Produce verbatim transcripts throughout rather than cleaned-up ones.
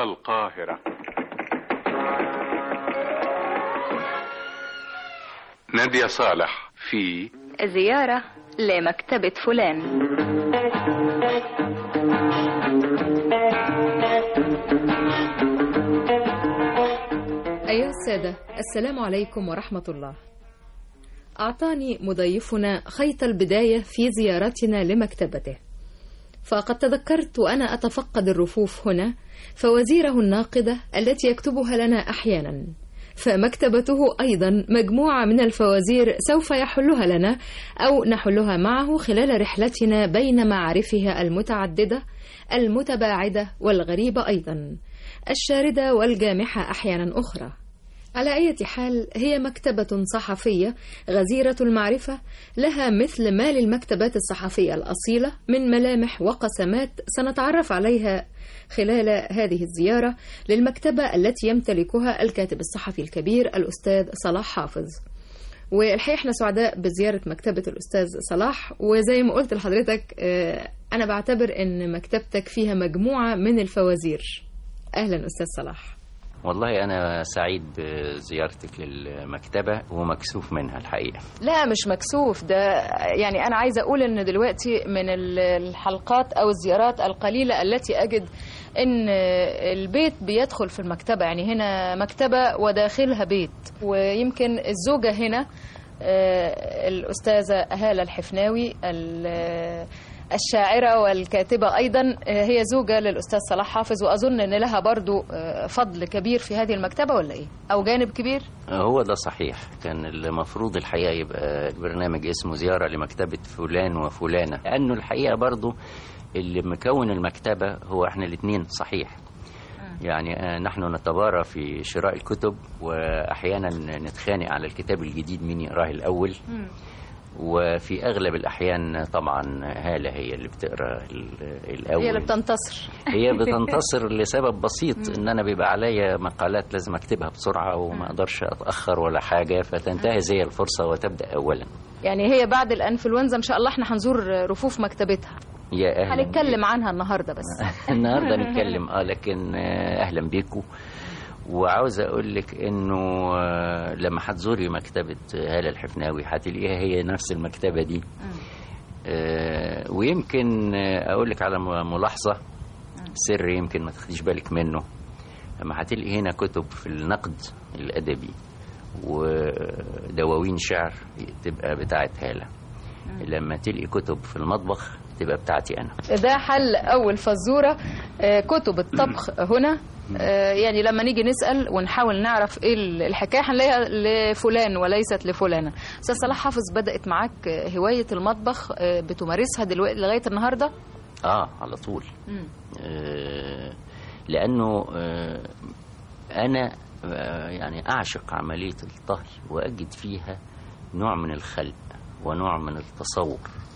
على القاهرة. نادية صالح في زيارة لمكتبة فلان. أيها السادة، السلام عليكم ورحمة الله. أعطاني مضيفنا خيط البداية في زيارتنا لمكتبته، فقد تذكرت وأنا أتفقد الرفوف هنا فوازيره الناقدة التي يكتبها لنا أحيانا، فمكتبته أيضا مجموعة من الفوازير سوف يحلها لنا أو نحلها معه خلال رحلتنا بين معارفها المتعددة المتباعدة والغريبة أيضا، الشاردة والجامحة أحيانا أخرى. على أي حال، هي مكتبة صحفية غزيرة المعرفة، لها مثل ما للمكتبات الصحفية الأصيلة من ملامح وقسمات سنتعرف عليها خلال هذه الزيارة للمكتبة التي يمتلكها الكاتب الصحفي الكبير الأستاذ صلاح حافظ. والحقيقة احنا سعداء بزيارة مكتبة الأستاذ صلاح، وزي ما قلت لحضرتك أنا بعتبر أن مكتبتك فيها مجموعة من الفوازير. أهلا أستاذ صلاح. والله أنا سعيد بزيارتك للمكتبة ومكسوف منها الحقيقة. لا مش مكسوف، ده يعني أنا عايزة أقول أن دلوقتي من الحلقات أو الزيارات القليلة التي أجد أن البيت بيدخل في المكتبة، يعني هنا مكتبة وداخلها بيت. ويمكن الزوجة هنا الأستاذة هالة الحفناوي الشاعرة والكاتبة أيضا، هي زوجة للأستاذ صلاح حافظ، وأظن أن لها برضو فضل كبير في هذه المكتبة، ولا إيه؟ أو جانب كبير؟ هو ده صحيح. كان المفروض الحقيقة يبقى البرنامج اسمه زيارة لمكتبة فلان وفلانة، لأنه الحقيقة برضو اللي مكون المكتبة هو احنا الاثنين صحيح. يعني نحن نتبارى في شراء الكتب، وأحيانا نتخانق على الكتاب الجديد مين يقراه الأول. وفي أغلب الأحيان طبعا هالة هي اللي بتقرأ الأول، هي اللي بتنتصر. هي بتنتصر لسبب بسيط، إن أنا بيبقى عليا مقالات لازم أكتبها بسرعة وما أقدرش أتأخر ولا حاجة، فتنتهز هي الفرصة وتبدأ أولا. يعني هي بعد الأنفلونزا إن شاء الله احنا هنزور رفوف مكتبتها. يا أهلا. هنتكلم عنها النهاردة بس. النهاردة نتكلم اه لكن أهلا بيكم. وعاوز اقول لك انه لما هتزوري مكتبه هالة الحفناوي هتلاقيها هي نفس المكتبه دي. آه ويمكن اقول لك على ملاحظه سر يمكن ما تاخديش بالك منه. لما هتلاقي هنا كتب في النقد الادبي ودواوين شعر تبقى بتاعه هالة، لما تلاقي كتب في المطبخ تبقى بتاعتي انا. ده حل اول فزوره. كتب الطبخ هنا، يعني لما نيجي نسأل ونحاول نعرف ايه الحكاية هنلاقيها لفلان وليست لفلانة. أستاذ صلاح حافظ، بدأت معاك هواية المطبخ بتمارسها دلوقتي لغاية النهاردة؟ اه على طول. آه لأنه آه أنا آه يعني أعشق عملية الطهي، وأجد فيها نوع من الخلق ونوع من التصور.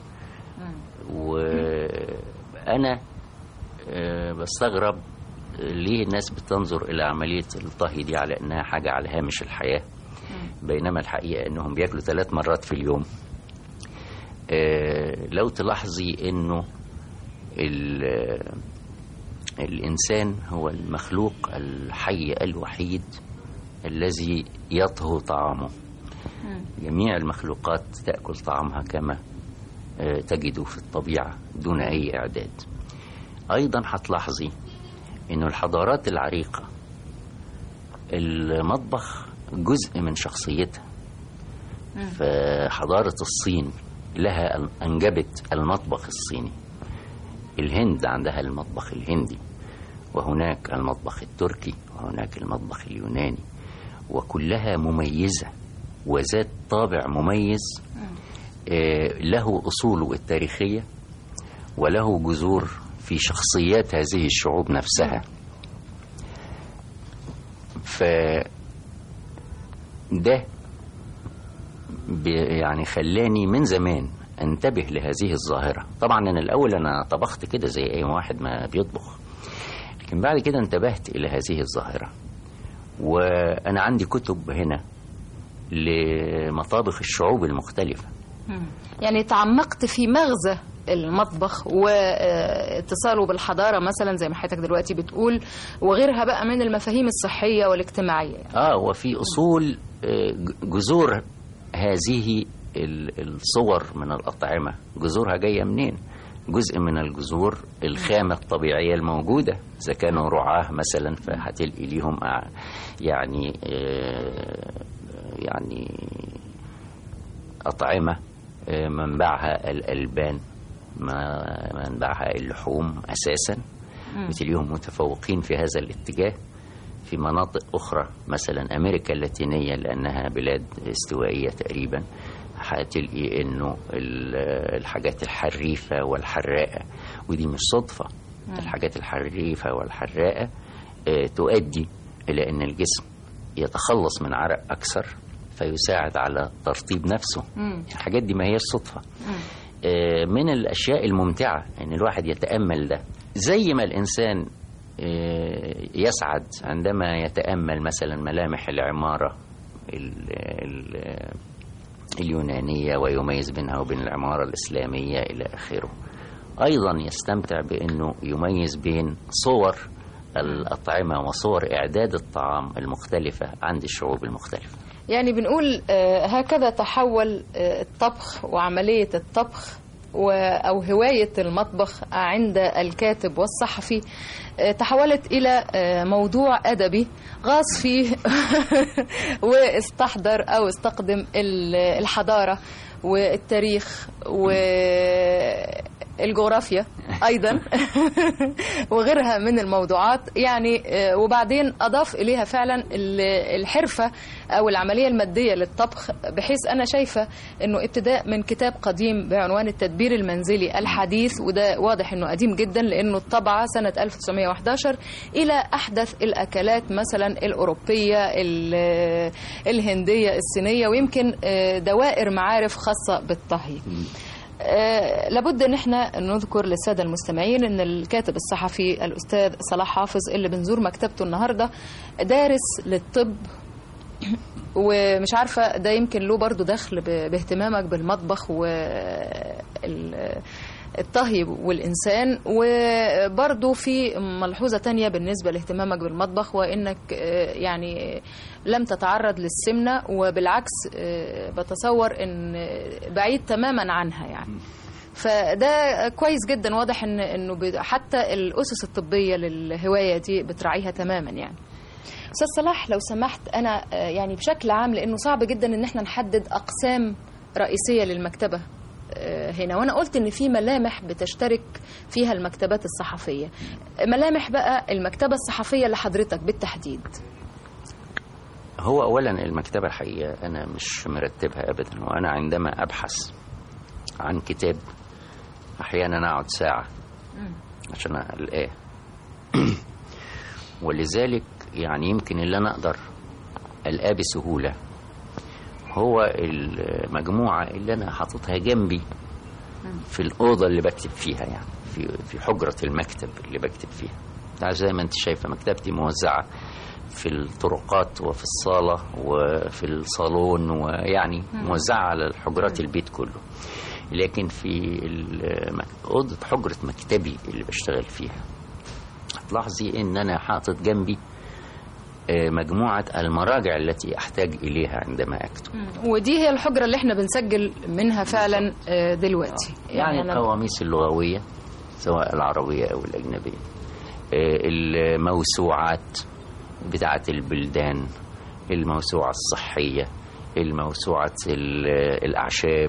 وأنا آه بستغرب ليه الناس بتنظر إلى عملية الطهي دي على أنها حاجة على هامش الحياة، بينما الحقيقة أنهم بيأكلوا ثلاث مرات في اليوم. آه لو تلاحظي أنه الإنسان هو المخلوق الحي الوحيد الذي يطهو طعامه. جميع المخلوقات تأكل طعامها كما آه تجده في الطبيعة دون أي إعداد. أيضا هتلاحظي إنه الحضارات العريقة المطبخ جزء من شخصيتها. فحضارة الصين لها أنجبت المطبخ الصيني، الهند عندها المطبخ الهندي، وهناك المطبخ التركي، وهناك المطبخ اليوناني، وكلها مميزة وذات طابع مميز له أصوله التاريخية وله جذور في شخصيات هذه الشعوب نفسها. فده يعني خلاني من زمان انتبه لهذه الظاهرة. طبعا أنا الأول أنا طبخت كده زي أي واحد ما بيطبخ، لكن بعد كده انتبهت إلى هذه الظاهرة. وأنا عندي كتب هنا لمطابخ الشعوب المختلفة. يعني تعمقت في مغزى المطبخ واتصاله بالحضارة مثلا زي ما حضرتك دلوقتي بتقول، وغيرها بقى من المفاهيم الصحية والاجتماعية. اه وفي أصول جذور هذه الصور من الأطعمة، جذورها جاية منين؟ جزء من الجذور الخامة الطبيعية الموجودة، إذا كانوا رعاة مثلا فهتلقي ليهم يعني يعني أطعمة منبعها الألبان، منبعها اللحوم أساسا، بتلاقيهم متفوقين في هذا الاتجاه. في مناطق أخرى مثلا أمريكا اللاتينية لأنها بلاد استوائية تقريبا، هتلقي إنه الحاجات الحريفة والحراقة، ودي مش صدفة. الحاجات الحريفة والحراقة تؤدي إلى أن الجسم يتخلص من عرق أكثر فيساعد على ترطيب نفسه. الحاجات دي ما هي صدفة. من الأشياء الممتعة أن الواحد يتأمل ده، زي ما الإنسان يسعد عندما يتأمل مثلا ملامح العمارة اليونانية ويميز بينها وبين العمارة الإسلامية إلى آخره، أيضا يستمتع بأنه يميز بين صور الأطعمة وصور إعداد الطعام المختلفة عند الشعوب المختلفة. يعني بنقول هكذا تحول الطبخ وعملية الطبخ أو هواية المطبخ عند الكاتب والصحفي تحولت إلى موضوع أدبي غاص فيه واستحضر أو استخدم الحضارة والتاريخ والجغرافيا أيضا وغيرها من الموضوعات يعني. وبعدين أضاف إليها فعلا الحرفة أو العملية المادية للطبخ، بحيث أنا شايفة أنه ابتداء من كتاب قديم بعنوان التدبير المنزلي الحديث، وده واضح أنه قديم جدا لأنه الطبعة سنة ألف وتسعمائة وأحد عشر، إلى أحدث الأكلات مثلا الأوروبية الهندية الصينية، ويمكن دوائر معارف خاصة بالطهي. أه لابد ان احنا نذكر للساده المستمعين ان الكاتب الصحفي الاستاذ صلاح حافظ اللي بنزور مكتبته النهارده دارس للطب، ومش عارفه ده يمكن له برضو دخل باهتمامك بالمطبخ والطهي والإنسان. وبرضو في ملحوظة تانية بالنسبة لاهتمامك بالمطبخ، وإنك يعني لم تتعرض للسمنة، وبالعكس بتصور إن بعيد تماما عنها يعني. فده كويس جدا، واضح إن إنه حتى الأسس الطبية للهواية دي بتراعيها تماما يعني. أستاذ صلاح لو سمحت، أنا يعني بشكل عام لأنه صعب جدا إن احنا نحدد أقسام رئيسية للمكتبة هنا، وأنا قلت إن في ملامح بتشترك فيها المكتبات الصحفية. ملامح بقى المكتبة الصحفية لحضرتك بالتحديد. هو أولا المكتبة الحقيقة أنا مش مرتبها أبدا، وأنا عندما أبحث عن كتاب أحيانا أقعد ساعة عشان ألقاه ولذلك يعني يمكن اللي أنا أقدر ألقاه بسهولة هو المجموعة اللي أنا حاططها جنبي في الأوضة اللي بكتب فيها، يعني في في حجرة المكتب اللي بكتب فيها. زي ما أنت شايفة مكتبتي موزعة في الطرقات وفي الصالة وفي الصالون، ويعني موزعة على حجرات البيت كله. لكن في أوضة حجرة مكتبي اللي بشتغل فيها تلاحظي إن أنا حاطط جنبي مجموعة المراجع التي أحتاج إليها عندما أكتب. ودي هي الحجرة اللي احنا بنسجل منها فعلا دلوقتي. يعني القواميس اللغوية سواء العربية أو الأجنبية، الموسوعات بتاعة البلدان، الموسوعة الصحية، الموسوعة الأعشاب،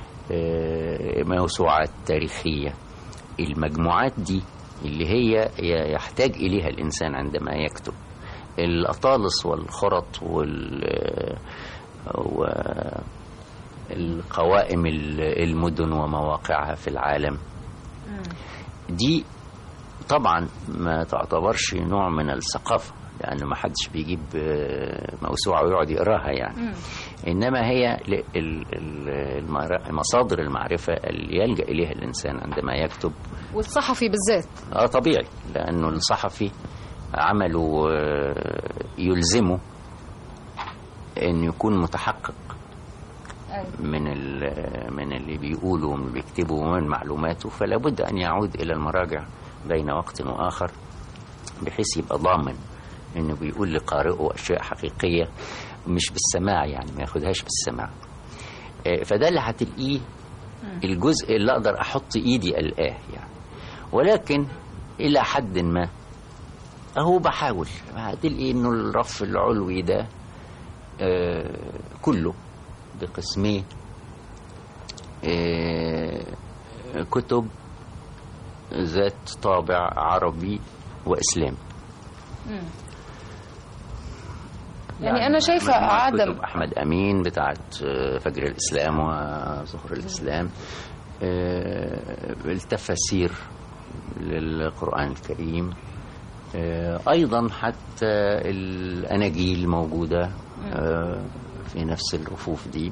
موسوعات تاريخية. المجموعات دي اللي هي يحتاج إليها الإنسان عندما يكتب. الأطالس والخرط والقوائم المدن ومواقعها في العالم دي طبعا ما تعتبرش نوع من الثقافة، لأنه ما حدش بيجيب موسوعة ويقعد يقراها يعني. إنما هي مصادر المعرفة اللي يلجأ إليها الإنسان عندما يكتب، والصحفي بالذات. آه طبيعي، لأنه الصحفي عمله يلزمه أن يكون متحقق من من اللي بيقولوا ومن اللي بيكتبوا ومن معلوماته، فلا بد أن يعود إلى المراجع بين وقت وآخر بحيث يبقى ضامن إنه بيقول لقارئه أشياء حقيقية مش بالسماع، يعني ما ياخدهاش بالسماع. فده اللي هتلاقيه الجزء اللي أقدر أحط إيدي ألقاه يعني. ولكن إلى حد ما أهو بحاول هتلاقي إنه الرف العلوي ده آه كله بقسميه آه كتب ذات طابع عربي وإسلامي. يعني, يعني أنا شايفة عدم كتب أحمد أمين بتاعت فجر الإسلام وظهر الإسلام، التفاسير للقرآن الكريم، أيضا حتى الأناجيل موجودة في نفس الرفوف دي،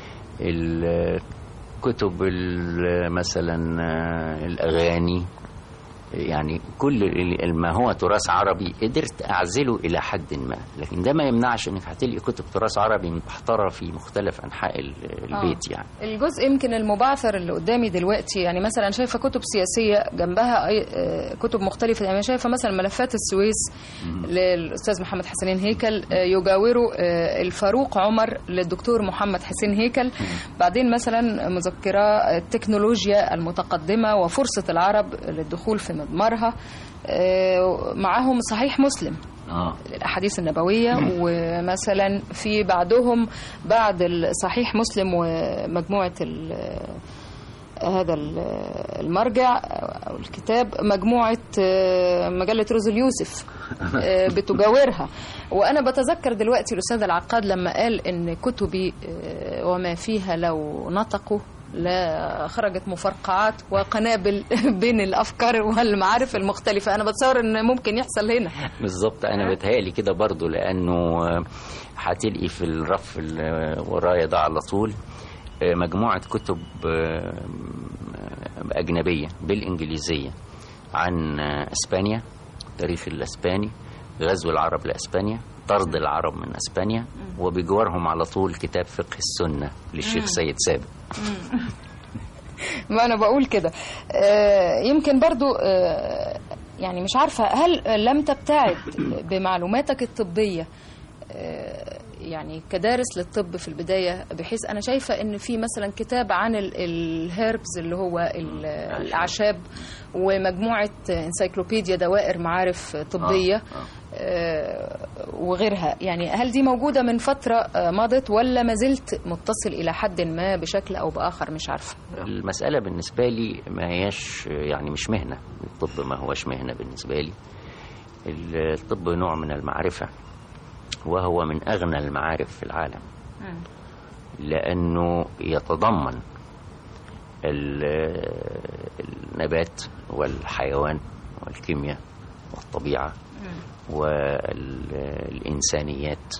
الكتب مثلا الأغاني، يعني كل ما هو تراث عربي قدرت أعزله إلى حد ما. لكن ده ما يمنعش إنك هتلاقي كتب تراث عربي محترة في مختلف أنحاء البيت. يعني الجزء يمكن المبعثر اللي قدامي دلوقتي، يعني مثلا شايفة كتب سياسية جنبها أي كتب مختلفة. يعني شايفة مثلا ملفات السويس للأستاذ محمد حسنين هيكل، يجاوره الفاروق عمر للدكتور محمد حسين هيكل. بعدين مثلا مذكرة التكنولوجيا المتقدمة وفرصة العرب للدخول في مضمارها، معهم صحيح مسلم آه. الأحاديث النبوية. ومثلا في بعدهم بعد صحيح مسلم ومجموعة هذا المرجع أو الكتاب مجموعة مجلة روز اليوسف بتجاورها. وأنا بتذكر دلوقتي الأستاذ العقاد لما قال إن كتبي وما فيها لو نطقوا لا خرجت مفرقعات وقنابل بين الأفكار والمعارف المختلفة. أنا بتصور إن ممكن يحصل هنا بالظبط. أنا بتهيألي كده برضو، لأنه هتلقي في الرف اللي ورايا ده على طول مجموعة كتب أجنبية بالإنجليزية عن إسبانيا، تاريخ الإسباني، غزو العرب لإسبانيا، طرد العرب من إسبانيا، وبجوارهم على طول كتاب فقه السنة للشيخ سيد سابق. ما أنا بقول كده. يمكن برضو يعني مش عارفة هل لم تبتعد بمعلوماتك الطبية يعني كدارس للطب في البداية، بحيث أنا شايفة إن في مثلا كتاب عن الهيربز اللي هو الأعشاب، ومجموعة انسايكلوبيديا دوائر معارف طبية وغيرها. يعني هل دي موجودة من فترة مضت ولا ما زلت متصل إلى حد ما بشكل أو بآخر؟ مش عارفة. المسألة بالنسبة لي ما هيش يعني مش مهنة، الطب ما هوش مهنة بالنسبة لي. الطب نوع من المعرفة، وهو من أغنى المعارف في العالم، لأنه يتضمن النبات والحيوان والكيمياء والطبيعة والإنسانيات.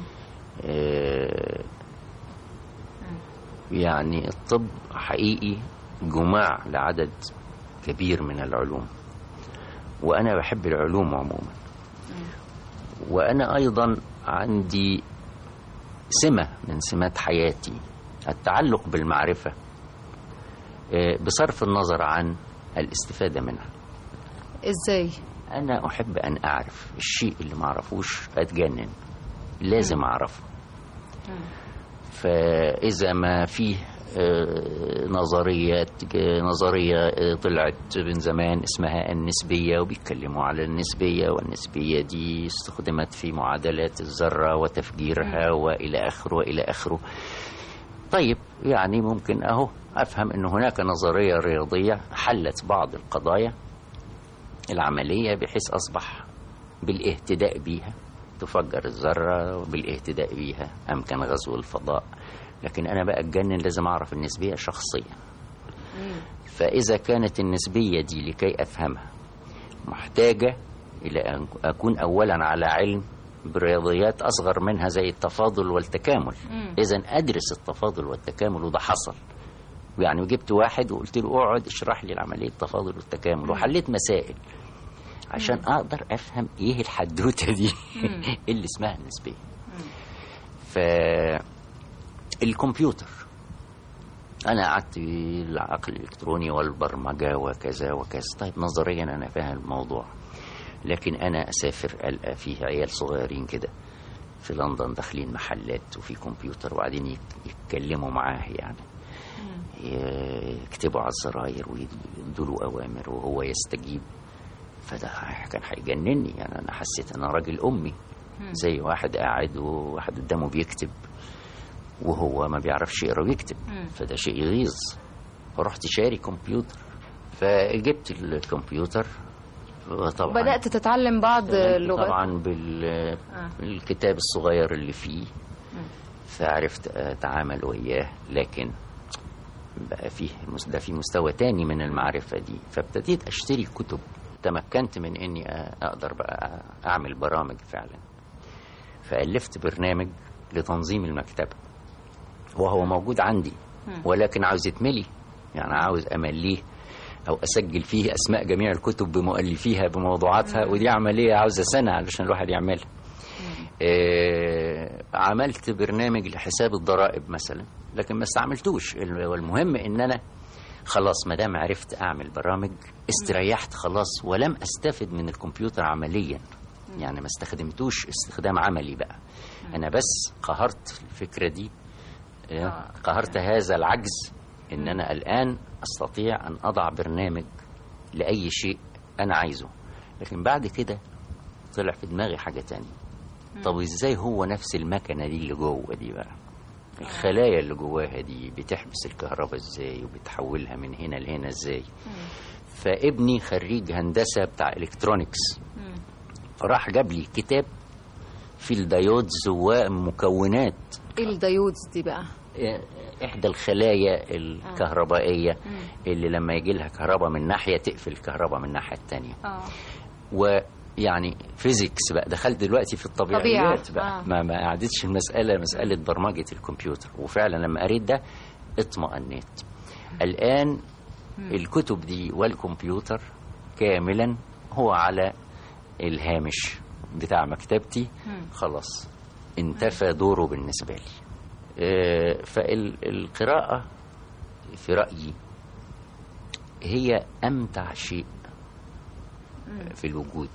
يعني الطب حقيقي جماع لعدد كبير من العلوم، وأنا بحب العلوم عموما. وأنا أيضا عندي سمة من سمات حياتي التعلق بالمعرفة بصرف النظر عن الاستفادة منها. إزاي؟ أنا أحب أن أعرف الشيء اللي ما أعرفوش أتجنن، لازم أعرفه. فإذا ما فيه نظريات نظرية طلعت من زمان اسمها النسبية، وبيتكلموا على النسبية، والنسبية دي استخدمت في معادلات الذرة وتفجيرها وإلى آخره وإلى آخره. طيب يعني ممكن أهو أفهم أن هناك نظرية رياضية حلت بعض القضايا العملية بحيث أصبح بالاهتداء بيها تفجر الذرة، وبالاهتداء بيها أمكن غزو الفضاء. لكن أنا بقى أتجنن لازم أعرف النسبية شخصيا. فإذا كانت النسبية دي لكي أفهمها محتاجة إلى أن أكون أولا على علم برياضيات أصغر منها زي التفاضل والتكامل، إذن أدرس التفاضل والتكامل، وده حصل. يعني جبت واحد وقلت له اقعد اشرح لي العملية التفاضل والتكامل، وحليت مسائل عشان أقدر أفهم إيه الحدوتة دي اللي اسمها النسبية. فالكمبيوتر أنا قعدت العقل الإلكتروني والبرمجة وكذا وكذا. طيب نظريا أنا فاهم الموضوع، لكن أنا أسافر ألقى فيه عيال صغيرين كده في لندن داخلين محلات وفي كمبيوتر وقاعدين يتكلموا معاه، يعني يكتبوا على الزراير ويدوا له أوامر وهو يستجيب. فده كان هيجنني، يعني أنا حسيت أنا راجل أمي، زي واحد قاعد وواحد قدامه بيكتب وهو ما بيعرفش يقرا ويكتب. فده شيء يغيظ. فرحت شاري كمبيوتر، فجبت الكمبيوتر طبعا بدأت تتعلم بعض اللغات طبعا بالكتاب الصغير اللي فيه، فعرفت أتعامل وياه. لكن بقى فيه ده في مستوى تاني من المعرفة دي، فابتديت أشتري كتب. تمكنت من إني أقدر بقى أعمل برامج فعلا. فألفت برنامج لتنظيم المكتبة وهو موجود عندي، ولكن عاوز يتملي، يعني عاوز أمليه أو أسجل فيه أسماء جميع الكتب بمؤلفيها بموضوعاتها، ودي عملية عاوزة سنة علشان الواحد يعملها. آه عملت برنامج لحساب الضرائب مثلا، لكن ما استعملتوش. والمهم إن أنا خلاص ما دام عرفت أعمل برامج استريحت خلاص، ولم أستفد من الكمبيوتر عمليا، يعني ما استخدمتوش استخدام عملي بقى. أنا بس قهرت الفكرة دي، قهرت هذا العجز، إن أنا الآن أستطيع أن أضع برنامج لأي شيء أنا عايزه. لكن بعد كده طلع في دماغي حاجة تانية. طب إزاي هو نفس المكنة دي اللي جوه دي بقى، الخلايا اللي جواها دي بتحبس الكهرباء إزاي وبتحولها من هنا لهنا إزاي؟ فابني خريج هندسة بتاع إلكترونيكس، فراح جاب لي كتاب في الدايودز ومكونات. إيه الدايودز دي بقى؟ إحدى الخلايا الكهربائية اللي لما يجي لها كهرباء من ناحية تقفل الكهرباء من الناحية التانية. ويعني فيزيكس بقى، دخلت دلوقتي في الطبيعيات بقى. آه. ما ما قعدتش المسألة مسألة برمجة الكمبيوتر. وفعلا لما قريت ده اطمأنيت. الآن الكتب دي والكمبيوتر كاملا هو على الهامش بتاع مكتبتي، خلاص انتفى دوره بالنسبة لي. فالقراءة في رأيي هي أمتع شيء في الوجود،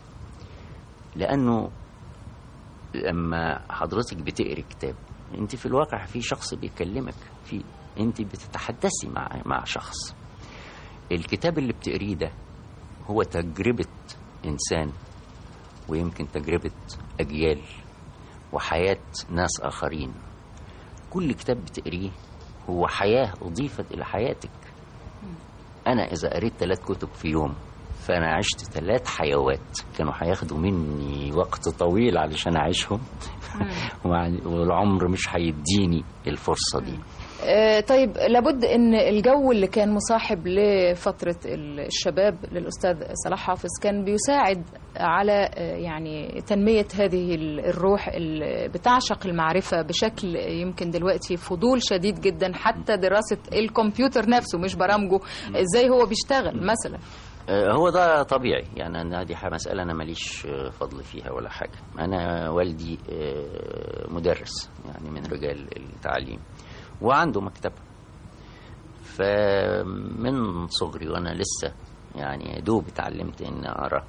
لأنه لما حضرتك بتقري كتاب انت في الواقع في شخص بيكلمك، في انت بتتحدثي مع مع شخص. الكتاب اللي بتقريه ده هو تجربة إنسان، ويمكن تجربة أجيال وحياة ناس آخرين. كل كتاب بتقريه هو حياة أضيفت إلى حياتك. أنا إذا قريت ثلاث كتب في يوم فأنا عشت ثلاث حيوات كانوا هياخدوا مني وقت طويل علشان أعيشهم والعمر مش هيديني الفرصة دي. آه طيب، لابد ان الجو اللي كان مصاحب لفترة الشباب للأستاذ صلاح حافظ كان بيساعد على آه يعني تنمية هذه الروح اللي بتعشق المعرفة بشكل يمكن دلوقتي فضول شديد جدا، حتى دراسة الكمبيوتر نفسه مش برامجه ازاي هو بيشتغل مثلا. هو ده طبيعي، يعني أنا دي مسألة أنا ماليش فضل فيها ولا حاجة. أنا والدي مدرس يعني من رجال التعليم وعنده مكتبة، فمن صغري وأنا لسه يعني دوب اتعلمت إن أقرأ.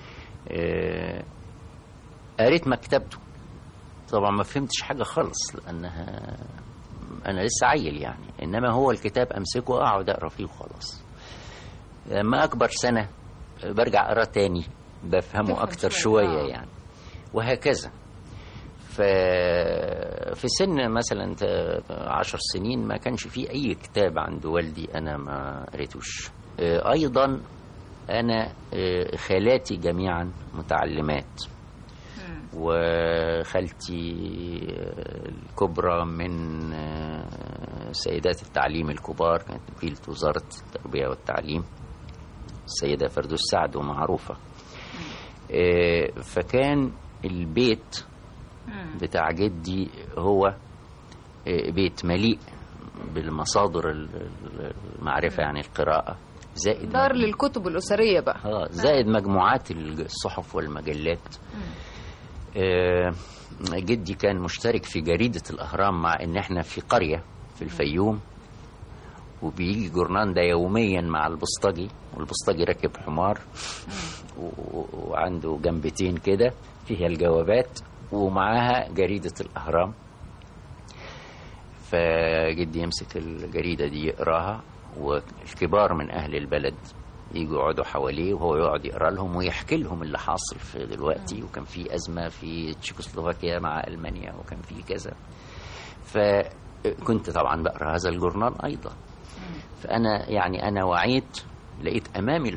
قريت مكتبته، طبعا ما فهمتش حاجة خالص لأنها أنا لسه عيل يعني، إنما هو الكتاب أمسكه وأقعد أقرأ فيه وخلاص. لما أكبر سنة برجع أقرأ تاني بفهمه أكتر شوية يعني، وهكذا. في سن مثلا عشر سنين ما كانش فيه أي كتاب عند والدي أنا ما قريتوش. أيضا أنا خالاتي جميعا متعلمات، وخالتي الكبرى من سيدات التعليم الكبار، كانت وكيلة وزارة التربية والتعليم السيدة فردوس سعد ومعروفة. فكان البيت بتاع جدي هو بيت مليء بالمصادر المعرفة، يعني القراءة، زائد دار للكتب الأسرية بقى، اه زائد مجموعات الصحف والمجلات. آه جدي كان مشترك في جريدة الأهرام، مع إن احنا في قرية في الفيوم وبيجي جورنان ده يوميا مع البسطجي، والبسطجي راكب حمار وعنده جنبتين كده فيها الجوابات ومعاها جريدة الأهرام. فجدي يمسك الجريدة دي يقراها، والكبار من أهل البلد يجوا يقعدوا حواليه وهو يقعد يقرا لهم ويحكي لهم اللي حاصل في دلوقتي، وكان في أزمة في تشيكوسلوفاكيا مع ألمانيا وكان في كذا. فكنت طبعا بقرا هذا الجورنال أيضا. فأنا يعني أنا وعيت، لقيت أمامي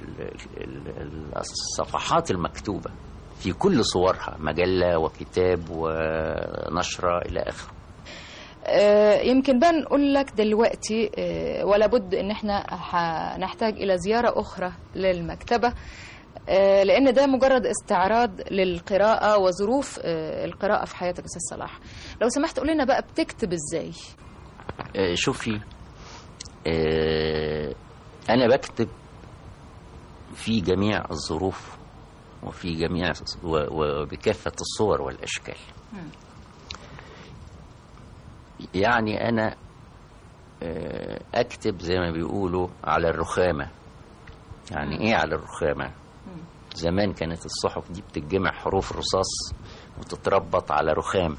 الصفحات المكتوبة في كل صورها، مجلة وكتاب ونشرة إلى آخره. يمكن بقى نقول لك دلوقتي ولا بد ان احنا هنحتاج الى زيارة اخرى للمكتبة، لان ده مجرد استعراض للقراءة وظروف القراءة في حياتك. استاذ صلاح، لو سمحت قول لنا بقى بتكتب ازاي؟ شوفي، انا بكتب في جميع الظروف وفي جميع وبكافة الصور والاشكال. يعني أنا أكتب زي ما بيقولوا على الرخامة. يعني إيه على الرخامة؟ زمان كانت الصحف دي بتتجمع حروف رصاص وتتربط على رخام.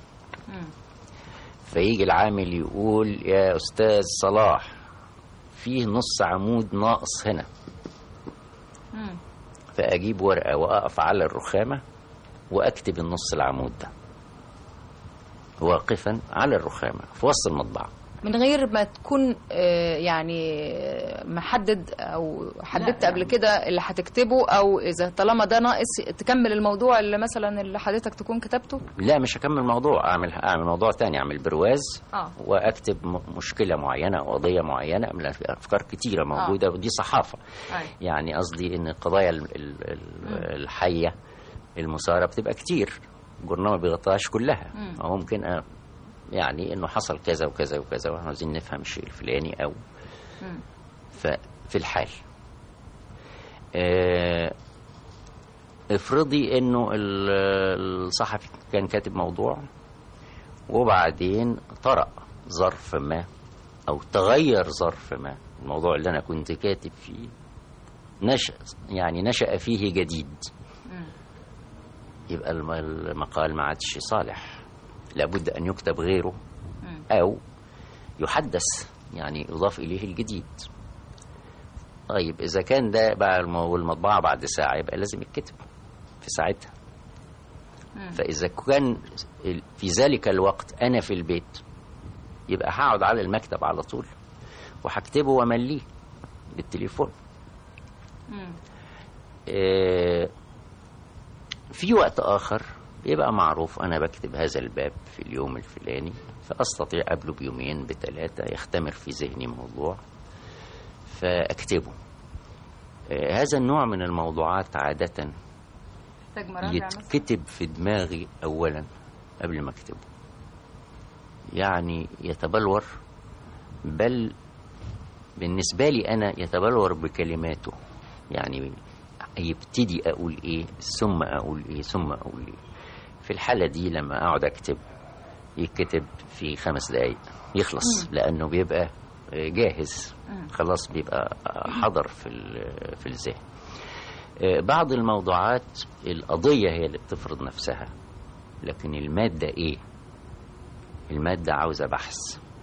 فيجي العامل يقول يا أستاذ صلاح فيه نص عمود ناقص هنا، فأجيب ورقة وأقف على الرخامة وأكتب النص العمود ده واقفا على الرخامة في وسط المطبعة من غير ما تكون يعني محدد أو حددت قبل كده اللي هتكتبه، أو إذا طالما ده ناقص تكمل الموضوع اللي مثلا اللي حضرتك تكون كتبته؟ لا، مش هكمل موضوع، أعمل أعمل موضوع تاني، أعمل برواز آه. وأكتب مشكلة معينة أو قضية معينة من أفكار كتيرة موجودة. آه. ودي صحافة. آه. يعني قصدي إن القضايا الحية المثارة بتبقى كتير، الجورنال ما بيغطاش كلها. أو ممكن أ... يعني انه حصل كذا وكذا وكذا واحنا عايزين نفهم الشيء الفلاني، او مم. ففي الحال اه افرضي انه الصحفي كان كاتب موضوع وبعدين طرأ ظرف ما او تغير ظرف ما، الموضوع اللي انا كنت كاتب فيه نشأ يعني نشأ فيه جديد، مم. يبقى المقال ما عادش صالح، لابد أن يكتب غيره أو يحدث، يعني يضاف إليه الجديد. طيب إذا كان ده بقى المطبعة بعد ساعة يبقى لازم يتكتب في ساعتها. فإذا كان في ذلك الوقت أنا في البيت يبقى هقعد على المكتب على طول وهكتبه وأمليه بالتليفون. إيه في وقت آخر يبقى معروف أنا بكتب هذا الباب في اليوم الفلاني، فأستطيع قبله بيومين بثلاثة يختمر في ذهني موضوع فأكتبه. آه هذا النوع من الموضوعات عادة يتكتب في دماغي أولا قبل ما أكتبه، يعني يتبلور، بل بالنسبة لي أنا يتبلور بكلماته، يعني يبتدي أقول إيه ثم أقول إيه ثم أقول إيه. في الحالة دي لما أقعد أكتب يكتب في خمس دقايق يخلص، مم. لأنه بيبقى جاهز خلاص، بيبقى حضر في في الذهن. بعض الموضوعات القضية هي اللي بتفرض نفسها، لكن المادة إيه؟ المادة عاوزة بحث.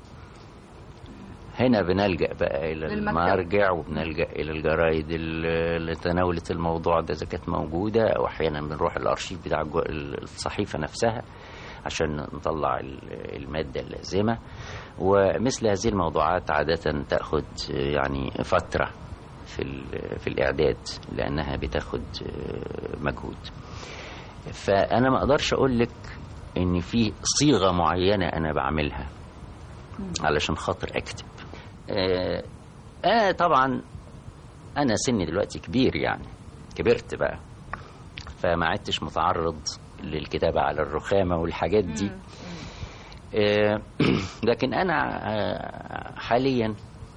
هنا بنلجأ بقى إلى المرجع وبنلجأ إلى الجرايد اللي تناولت الموضوع ده إذا كانت موجودة، أو أحيانا بنروح الأرشيف بتاع الصحيفة نفسها عشان نطلع المادة اللازمة. ومثل هذه الموضوعات عادة تأخذ يعني فترة في في الإعداد لأنها بتاخد مجهود. فأنا ما أقدرش أقول لك إن في صيغة معينة أنا بعملها علشان خاطر أكتب. آه, آه طبعا أنا سني دلوقتي كبير، يعني كبرت بقى، فما عدتش متعرض للكتابة على الرخامة والحاجات دي. آه لكن أنا آه حاليا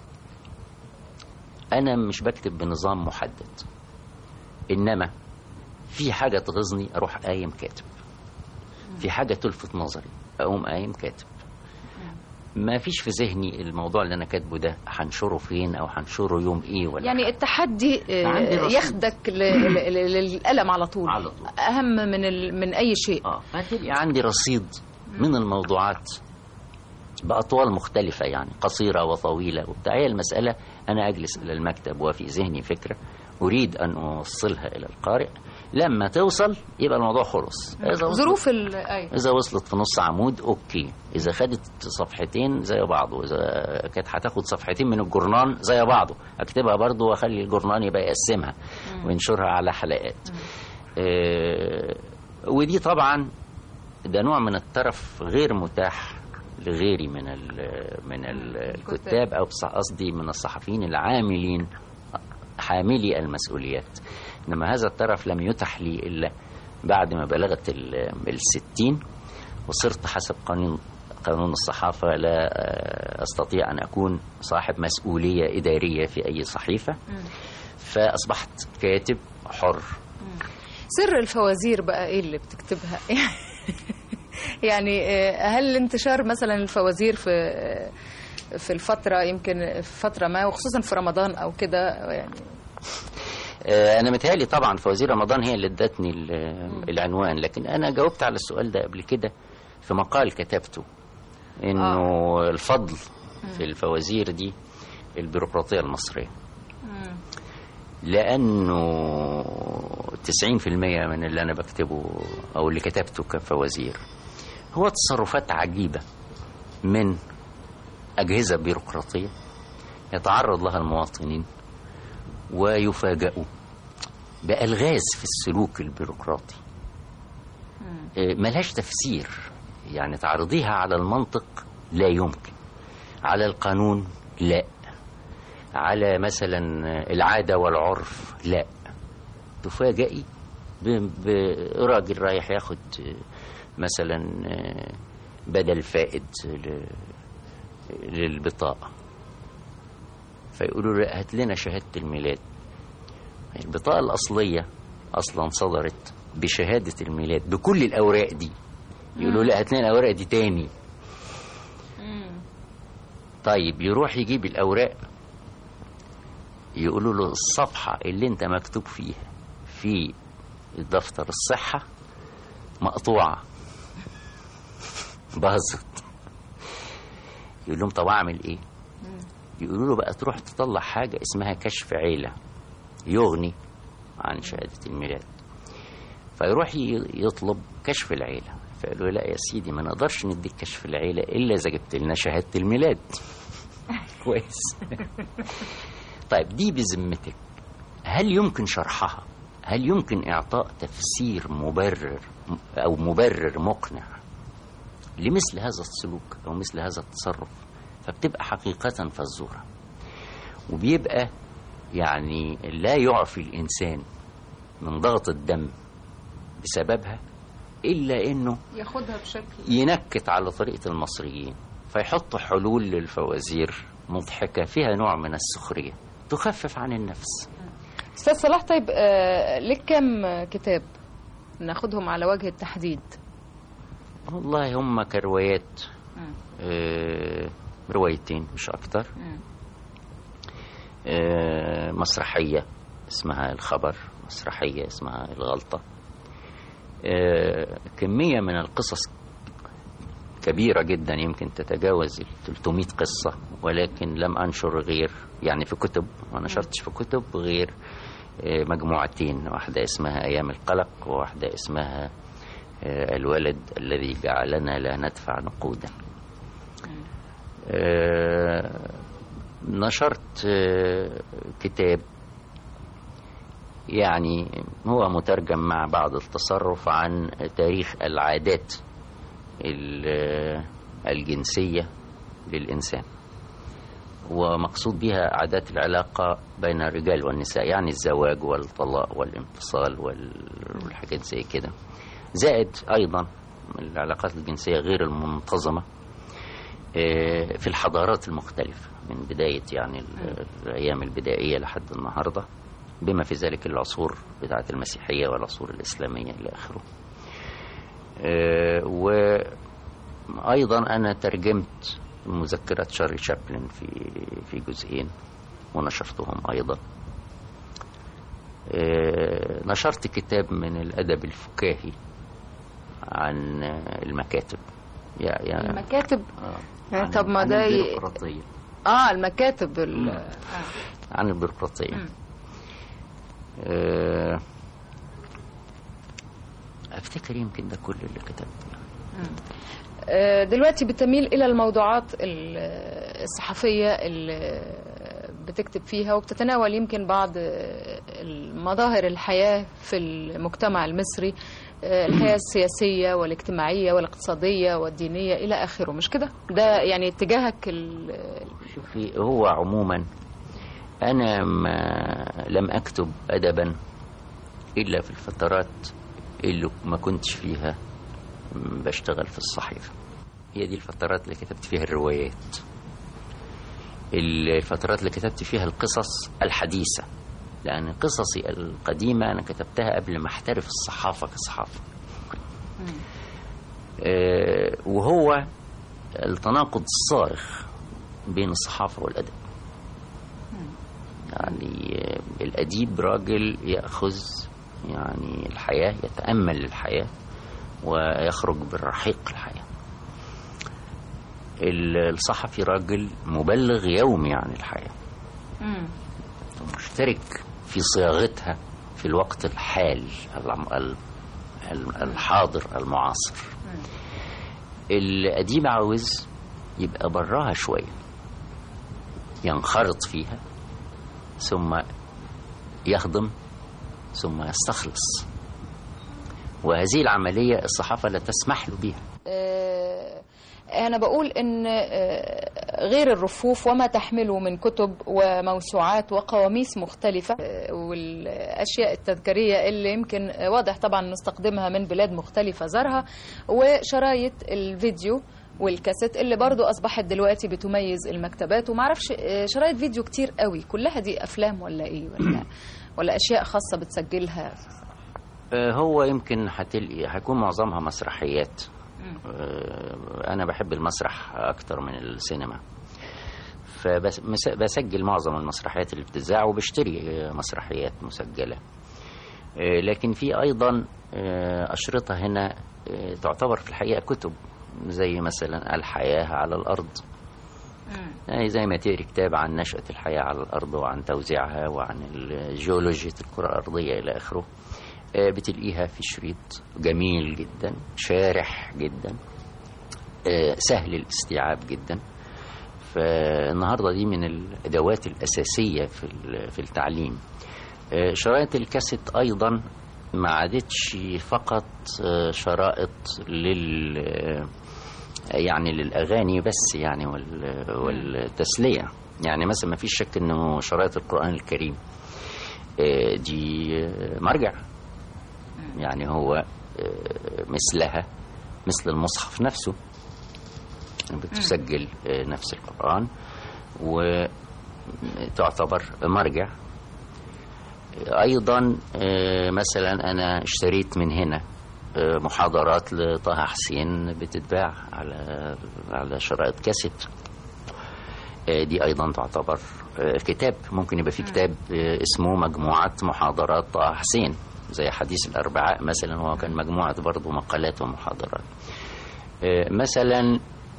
أنا مش بكتب بنظام محدد، إنما في حاجة تغزني أروح قايم كاتب، في حاجة تلفت نظري أقوم قايم كاتب. ما فيش في ذهني الموضوع اللي انا كاتبه ده هنشره فين او هنشره يوم ايه ولا يعني التحدي آه، عندي رصيد. ياخدك ل- ل- ل- للقلم على طول على طول. اهم من ال... من اي شيء. اه هتبقى عندي رصيد من الموضوعات بأطوال مختلفة، يعني قصيرة وطويلة وبتاع. هي المسألة أنا أجلس إلى المكتب وفي ذهني فكرة أريد أن أوصلها إلى القارئ، لما توصل يبقى الموضوع خلص. إذا وصلت- ظروف ال... أيوة. إذا وصلت في نص عمود أوكي، إذا خدت صفحتين زي بعضه، إذا كانت هتاخد صفحتين من الجورنان زي بعضه أكتبها برضه وأخلي الجورنان يبقى يقسمها وينشرها على حلقات. آه ودي طبعا ده نوع من الترف غير متاح لغيري من ال من ال- الكتاب او بص- قصدي من الصحفيين العاملين حاملي المسؤوليات. انما هذا الترف لم يتح لي الا بعد ما بلغت ال- الستين وصرت حسب قانون قانون الصحافة لا آه، استطيع ان اكون صاحب مسؤولية ادارية في اي صحيفة، فاصبحت كاتب حر. سر الفوازير بقى ايه اللي بتكتبها؟ يعني آه، هل انتشار مثلا الفوازير في في الفترة يمكن في فترة ما وخصوصا في رمضان او كده يعني؟ آه، أنا متهيألي طبعا فوازير رمضان هي اللي ادتني ال- العنوان، لكن أنا جاوبت على السؤال ده قبل كده في مقال كتبته، إنه آه. الفضل في الفوازير دي البيروقراطية المصرية، لأنه تسعين في المية من اللي أنا بكتبه أو اللي كتبته كفوازير هو تصرفات عجيبة من أجهزة بيروقراطية يتعرض لها المواطنين ويفاجئوا بألغاز في السلوك البيروقراطي إيه، ملهاش تفسير. يعني تعرضيها على المنطق لا يمكن، على القانون لا، على مثلا العادة والعرف لا. تفاجئي ب- براجل رايح ياخد مثلا بدل فائد ل- للبطاقة، فيقولوا له هات لنا شهادة الميلاد. البطاقة الأصلية أصلا صدرت بشهادة الميلاد بكل الأوراق دي، يقولوا له هات لنا الأوراق دي تاني. طيب يروح يجيب الأوراق، يقولوا له الصفحة اللي انت مكتوب فيها في دفتر الصحة مقطوعة باظت. يقول لهم طب اعمل ايه؟ يقولوا له بقى تروح تطلع حاجة اسمها كشف عيلة يغني عن شهادة الميلاد. فيروح ي- يطلب كشف العيلة، فقالوا لا يا سيدي ما نقدرش نديك كشف العيلة إلا إذا جبت لنا شهادة الميلاد. كويس. طيب دي بذمتك هل يمكن شرحها؟ هل يمكن إعطاء تفسير مبرر أو مبرر مقنع لمثل هذا السلوك أو مثل هذا التصرف؟ فبتبقى حقيقة فزورة، وبيبقى يعني لا يعفي الإنسان من ضغط الدم بسببها إلا إنه ياخدها بشكل ينكت على طريقة المصريين، فيحطوا حلول للفوازير مضحكة فيها نوع من السخرية تخفف عن النفس. استاذ صلاح، طيب آه لك كم كتاب ناخدهم على وجه التحديد؟ والله هم كروايات آه روايتين مش أكتر. آه مسرحية اسمها الخبر، مسرحية اسمها الغلطة. آه كمية من القصص كبيرة جدا يمكن تتجاوز ال ثلاثمائة قصة، ولكن لم أنشر غير يعني في كتب، ما نشرتش في كتب غير آه مجموعتين، واحدة اسمها أيام القلق وواحدة اسمها آه الولد الذي جعلنا لا ندفع نقودا. آه نشرت آه كتاب يعني هو مترجم مع بعض التصرف عن تاريخ العادات الجنسية للإنسان، ومقصود بها عادات العلاقة بين الرجال والنساء، يعني الزواج والطلاق والانفصال والحاجات زي كده، زائد أيضا العلاقات الجنسية غير المنتظمة في الحضارات المختلفة من بداية يعني الأيام البدائية لحد النهاردة، بما في ذلك العصور بتاعة المسيحية والعصور الإسلامية إلى آخره. وأيضا أنا ترجمت مذكرات شارلي شابلن في في جزئين ونشرتهم أيضا. نشرت كتاب من الأدب الفكاهي عن المكاتب. يعني المكاتب آه. طب ما ده البيروقراطية. اه المكاتب ال... آه. عن البيروقراطية. آه. افتكر يمكن ده كل اللي كتبته. آه دلوقتي بتميل الى الموضوعات الصحفية اللي بتكتب فيها وبتتناول يمكن بعض المظاهر الحياة في المجتمع المصري، الحياة السياسية والاجتماعية والاقتصادية والدينية إلى آخره، مش كده؟ ده يعني اتجاهك ال... شوفي، هو عموما أنا ما لم أكتب أدبا إلا في الفترات اللي ما كنتش فيها بشتغل في الصحيفة. هي دي الفترات اللي كتبت فيها الروايات، الفترات اللي كتبت فيها القصص الحديثة، لأن قصصي القديمة أنا كتبتها قبل ما أحترف الصحافة كصحافة. أه وهو التناقض الصارخ بين الصحافة والأدب. يعني الأديب راجل يأخذ يعني الحياة، يتأمل الحياة ويخرج بالرحيق الحياة. الصحفي راجل مبلغ يومي عن الحياة، مشترك في صياغتها في الوقت الحالي الحاضر المعاصر. الأديب عاوز يبقى براها شوية، ينخرط فيها ثم يخدم ثم يستخلص، وهذه العملية الصحافة لا تسمح له بها. أنا بقول إن غير الرفوف وما تحمله من كتب وموسوعات وقواميس مختلفة والأشياء التذكارية اللي يمكن واضح طبعا نستخدمها من بلاد مختلفة زارها، وشرايط الفيديو والكاسيت اللي برضو أصبحت دلوقتي بتميز المكتبات، ومعرفش شرايط فيديو كتير قوي، كلها دي أفلام ولا إيه ولا, ولا أشياء خاصة بتسجلها؟ هو يمكن هتلقي هيكون معظمها مسرحيات. أنا بحب المسرح أكتر من السينما، فبسجل معظم المسرحيات اللي بتذاع وبشتري مسرحيات مسجلة. لكن في أيضا أشرطة هنا تعتبر في الحقيقة كتب، زي مثلا الحياة على الأرض. يعني زي ما تقري كتاب عن نشأة الحياة على الأرض وعن توزيعها وعن جيولوجية الكرة الأرضية إلى آخره، بتلاقيها في شريط جميل جدا، شارح جدا، سهل الاستيعاب جدا. فالنهاردة دي من الأدوات الأساسية في التعليم. شرائط الكاسيت أيضا ما عادتش فقط شرائط لل يعني للأغاني بس يعني والتسلية. يعني مثلا ما فيش شك إنه شرائط القرآن الكريم دي مرجع، يعني هو مثلها مثل المصحف نفسه، بتسجل نفس القرآن وتعتبر مرجع. أيضا مثلا أنا اشتريت من هنا محاضرات لطه حسين بتتباع على على شرائط كاسيت، دي أيضا تعتبر كتاب. ممكن يبقى في كتاب اسمه مجموعة محاضرات طه حسين، زي حديث الأربعاء مثلا، هو كان مجموعة برضو مقالات ومحاضرات. مثلا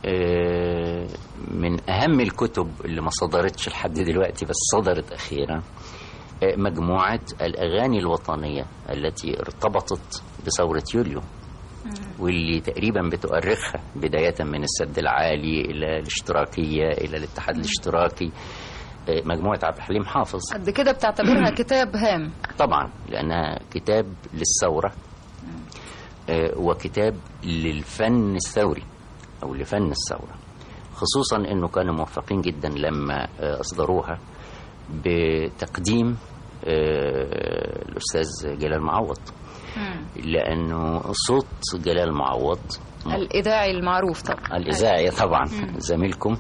من أهم الكتب اللي ما صدرتش لحد دلوقتي بس صدرت أخيرا مجموعة الأغاني الوطنية التي ارتبطت بثورة يوليو، واللي تقريبا بتؤرخها بداية من السد العالي إلى الاشتراكية إلى الاتحاد الاشتراكي، مجموعة عبد الحليم حافظ. قد كده بتعتبرها كتاب هام؟ طبعا، لأنها كتاب للثورة وكتاب للفن الثوري أو لفن الثورة، خصوصا أنه كانوا موفقين جدا لما أصدروها بتقديم الأستاذ جلال معوض، لأنه صوت جلال معوض الإذاعي المعروف طبعا، الإذاعي طبعا زميلكم،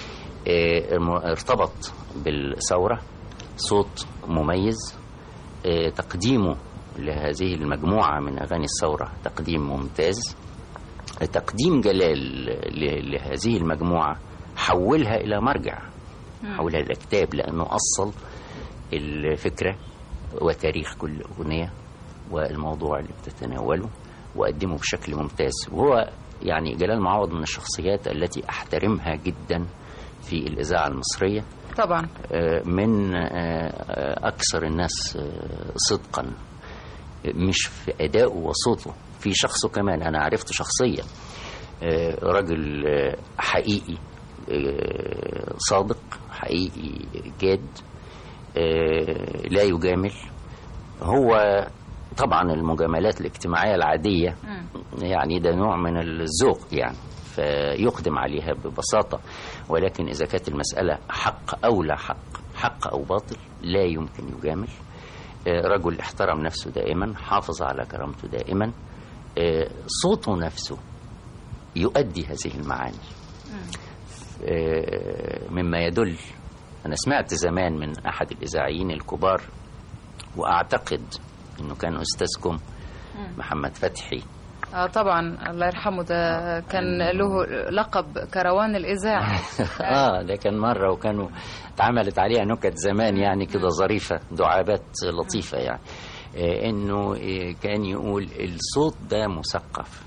ارتبط بالثورة، صوت مميز. تقديمه لهذه المجموعة من أغاني الثورة تقديم ممتاز. تقديم جلال لهذه المجموعة حولها إلى مرجع، حولها إلى كتاب، لأنه أصل الفكرة وتاريخ كل أغنية والموضوع اللي بتتناوله وقدمه بشكل ممتاز. وهو يعني جلال معوض من الشخصيات التي أحترمها جدا في الإذاعة المصرية طبعا، من أكثر الناس صدقا، مش في أدائه وصوته، في شخصه كمان. أنا عرفته شخصيا، رجل حقيقي صادق، حقيقي جاد، لا يجامل. هو طبعا المجاملات الاجتماعية العادية يعني ده نوع من الذوق يعني، فيقدم عليها ببساطة، ولكن إذا كانت المسألة حق أو لا حق، حق أو باطل، لا يمكن يجامل. رجل احترم نفسه دائما، حافظ على كرامته دائما، صوته نفسه يؤدي هذه المعاني، مما يدل. أنا سمعت زمان من أحد الإذاعيين الكبار، وأعتقد أنه كان أستاذكم محمد فتحي. اه طبعا الله يرحمه، ده كان له لقب كروان الإذاعة. اه ده كان مرة، وكانوا اتعملت عليها نكت زمان يعني كده ظريفة، دعابات لطيفة يعني، آه انه آه كان يقول الصوت ده مثقف،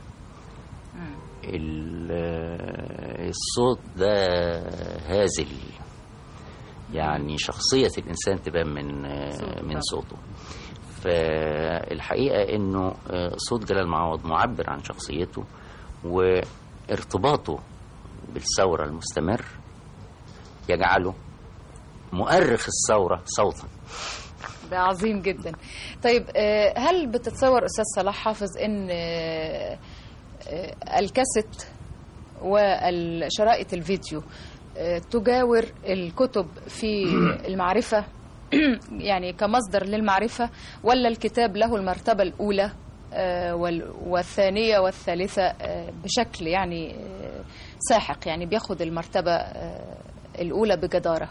الصوت ده هازل، يعني شخصية الإنسان تبان من آه من صوته. فالحقيقة انه صوت جلال معوض معبر عن شخصيته، وارتباطه بالثورة المستمر يجعله مؤرخ الثورة صوتا. ده عظيم جدا. طيب هل بتتصور أستاذ صلاح حافظ ان الكاسيت والشرائط الفيديو تجاور الكتب في المعرفة يعني كمصدر للمعرفة، ولا الكتاب له المرتبة الأولى والثانية والثالثة بشكل يعني ساحق، يعني بياخد المرتبة الأولى بجدارة؟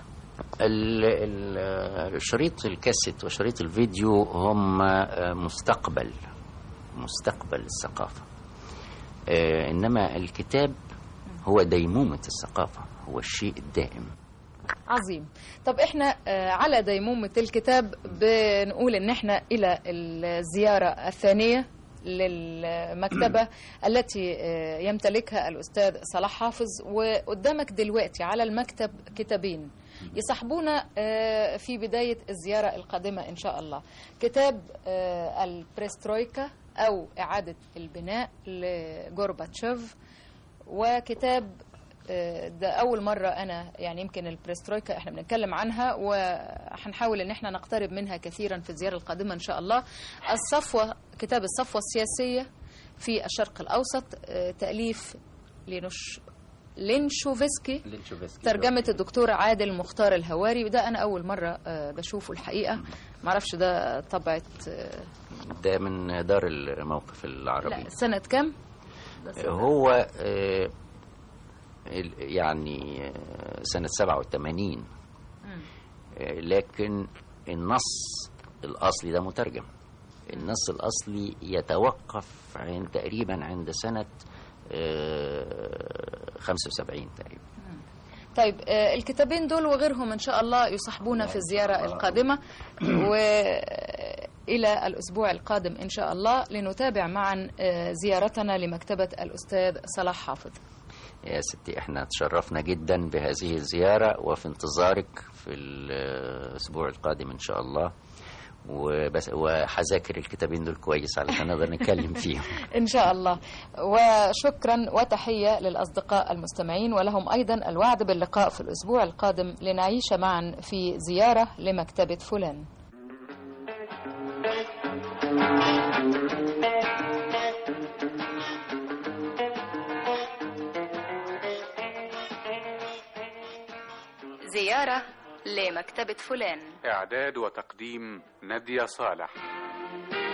الشريط الكاسيت وشريط الفيديو هم مستقبل مستقبل الثقافة، إنما الكتاب هو ديمومة الثقافة، هو الشيء الدائم. عظيم. طب احنا على ديمومة الكتاب بنقول ان احنا الى الزيارة الثانية للمكتبة التي يمتلكها الأستاذ صلاح حافظ، وقدامك دلوقتي على المكتب كتابين يصاحبونا في بداية الزيارة القادمة إن شاء الله. كتاب البريسترويكا أو إعادة البناء لجورباتشوف، وكتاب ده أول مرة أنا يعني يمكن البريسترويكا إحنا بنتكلم عنها وهنحاول إن إحنا نقترب منها كثيرا في الزيارة القادمة إن شاء الله. الصفوة، كتاب الصفوة السياسية في الشرق الأوسط، تأليف لينوش لينشوفسكي، ترجمة الدكتور عادل مختار الهواري، وده أنا أول مرة بشوفه الحقيقة. معرفش ده طبعت ده من دار الموقف العربي. لا، سنة كم؟ هو يعني سنة سبعة وثمانين، لكن النص الأصلي ده مترجم. النص الأصلي يتوقف عند تقريبا عند سنة خمسة وسبعين تقريبا. طيب الكتابين دول وغيرهم إن شاء الله يصاحبونا في الزيارة القادمة، وإلى الأسبوع القادم إن شاء الله لنتابع معا زيارتنا لمكتبة الأستاذ صلاح حافظ. يا ستي احنا تشرفنا جدا بهذه الزيارة، وفي انتظارك في الأسبوع القادم إن شاء الله، وبس وحذاكر الكتابين دول كويس علشان نقدر نتكلم فيهم إن شاء الله. وشكرا وتحية للأصدقاء المستمعين، ولهم أيضا الوعد باللقاء في الأسبوع القادم لنعيش معا في زيارة لمكتبة فلان. زيارة لمكتبة فلان، إعداد وتقديم نادية صالح.